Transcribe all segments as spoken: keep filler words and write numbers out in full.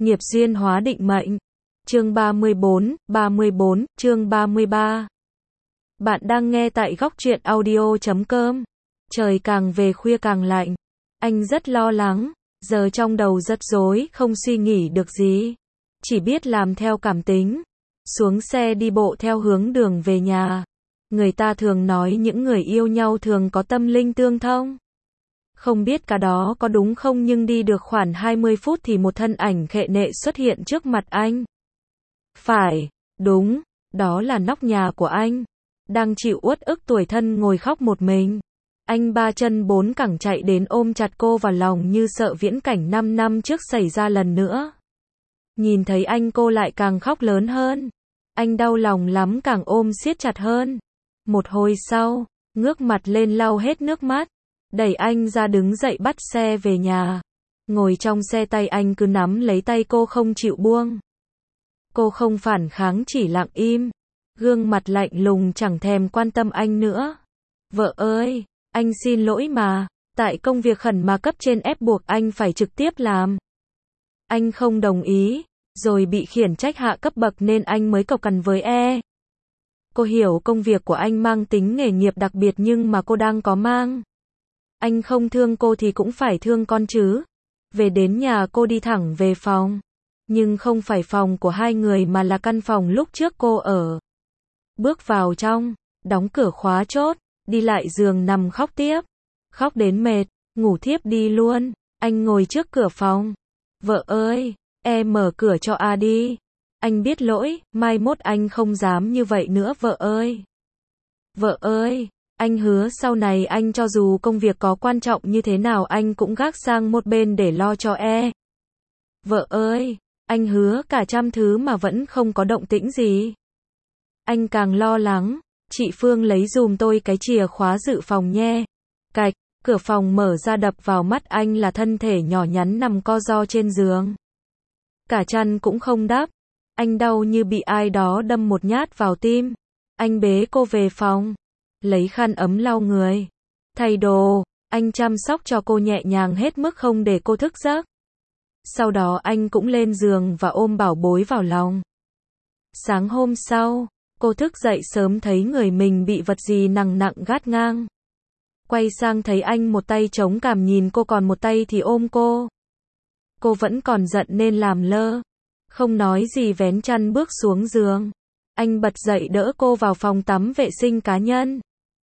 Nghiệp duyên hóa định mệnh. Chương ba mươi bốn, ba mươi bốn, chương ba mươi ba. Bạn đang nghe tại góc truyện audio chấm com. Trời càng về khuya càng lạnh. Anh rất lo lắng, giờ trong đầu rất rối, không suy nghĩ được gì. Chỉ biết làm theo cảm tính. Xuống xe đi bộ theo hướng đường về nhà. Người ta thường nói những người yêu nhau thường có tâm linh tương thông. Không biết cả đó có đúng không, nhưng đi được khoảng hai mươi phút thì một thân ảnh khệ nệ xuất hiện trước mặt anh. Phải, đúng, đó là nóc nhà của anh. Đang chịu uất ức tủi thân ngồi khóc một mình. Anh ba chân bốn cẳng chạy đến ôm chặt cô vào lòng như sợ viễn cảnh năm năm trước xảy ra lần nữa. Nhìn thấy anh cô lại càng khóc lớn hơn. Anh đau lòng lắm, càng ôm siết chặt hơn. Một hồi sau, ngước mặt lên lau hết nước mắt. Đẩy anh ra đứng dậy bắt xe về nhà. Ngồi trong xe tay anh cứ nắm lấy tay cô không chịu buông. Cô không phản kháng, chỉ lặng im. Gương mặt lạnh lùng chẳng thèm quan tâm anh nữa. Vợ ơi, anh xin lỗi mà. Tại công việc khẩn mà cấp trên ép buộc anh phải trực tiếp làm. Anh không đồng ý, rồi bị khiển trách hạ cấp bậc nên anh mới cộc cằn với e. Cô hiểu công việc của anh mang tính nghề nghiệp đặc biệt nhưng mà cô đang có mang. Anh không thương cô thì cũng phải thương con chứ. Về đến nhà cô đi thẳng về phòng. Nhưng không phải phòng của hai người mà là căn phòng lúc trước cô ở. Bước vào trong, đóng cửa khóa chốt, đi lại giường nằm khóc tiếp. Khóc đến mệt, ngủ thiếp đi luôn. Anh ngồi trước cửa phòng. Vợ ơi, em mở cửa cho A đi. Anh biết lỗi, mai mốt anh không dám như vậy nữa vợ ơi. Vợ ơi, anh hứa sau này anh cho dù công việc có quan trọng như thế nào anh cũng gác sang một bên để lo cho e. Vợ ơi, anh hứa cả trăm thứ mà vẫn không có động tĩnh gì. Anh càng lo lắng, chị Phương lấy dùm tôi cái chìa khóa dự phòng nhé. Cạch, cửa phòng mở ra đập vào mắt anh là thân thể nhỏ nhắn nằm co ro trên giường. Cả chăn cũng không đắp. Anh đau như bị ai đó đâm một nhát vào tim. Anh bế cô về phòng. Lấy khăn ấm lau người. Thay đồ, anh chăm sóc cho cô nhẹ nhàng hết mức không để cô thức giấc. Sau đó anh cũng lên giường và ôm bảo bối vào lòng. Sáng hôm sau, cô thức dậy sớm thấy người mình bị vật gì nặng nặng gác ngang. Quay sang thấy anh một tay chống cằm nhìn cô còn một tay thì ôm cô. Cô vẫn còn giận nên làm lơ. Không nói gì vén chăn bước xuống giường. Anh bật dậy đỡ cô vào phòng tắm vệ sinh cá nhân.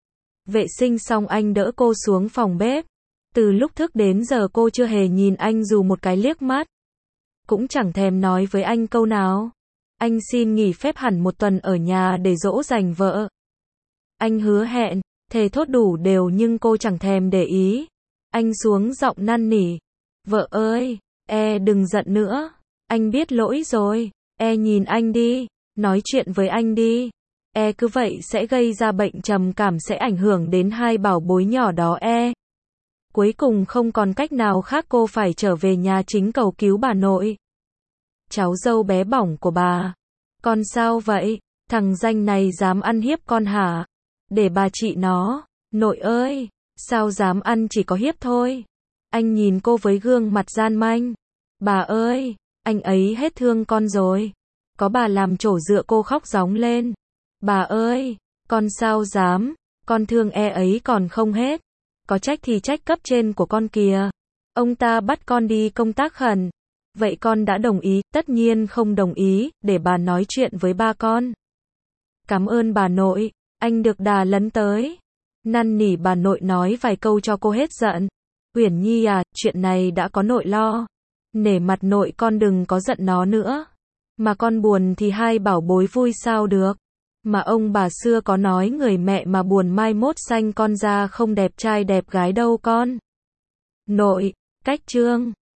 Vệ sinh xong anh đỡ cô xuống phòng bếp. Từ lúc thức đến giờ cô chưa hề nhìn anh dù một cái liếc mắt. Cũng chẳng thèm nói với anh câu nào. Anh xin nghỉ phép hẳn một tuần ở nhà để dỗ dành vợ. Anh hứa hẹn, thề thốt đủ đều nhưng cô chẳng thèm để ý. Anh xuống giọng năn nỉ. Vợ ơi, e đừng giận nữa. Anh biết lỗi rồi. E nhìn anh đi. Nói chuyện với anh đi. E cứ vậy sẽ gây ra bệnh trầm cảm, sẽ ảnh hưởng đến hai bảo bối nhỏ đó e. Cuối cùng không còn cách nào khác cô phải trở về nhà chính cầu cứu bà nội. Cháu dâu bé bỏng của bà. Con sao vậy? Thằng danh này dám ăn hiếp con hả? Để bà trị nó. Nội ơi, sao dám ăn, chỉ có hiếp thôi. Anh nhìn cô với gương mặt gian manh. Bà ơi, anh ấy hết thương con rồi. Có bà làm chỗ dựa, cô khóc rống lên. Bà ơi, con sao dám, con thương e ấy còn không hết. Có trách thì trách cấp trên của con kìa. Ông ta bắt con đi công tác khẩn. Vậy con đã đồng ý? Tất nhiên không đồng ý, để bà nói chuyện với ba con. Cảm ơn bà nội, anh được đà lấn tới. Năn nỉ bà nội nói vài câu cho cô hết giận. Uyển Nhi à, chuyện này đã có nội lo. Nể mặt nội con đừng có giận nó nữa. Mà con buồn thì hai bảo bối vui sao được. Mà ông bà xưa có nói người mẹ mà buồn mai mốt sanh con ra không đẹp trai đẹp gái đâu con. Nội, cách chương.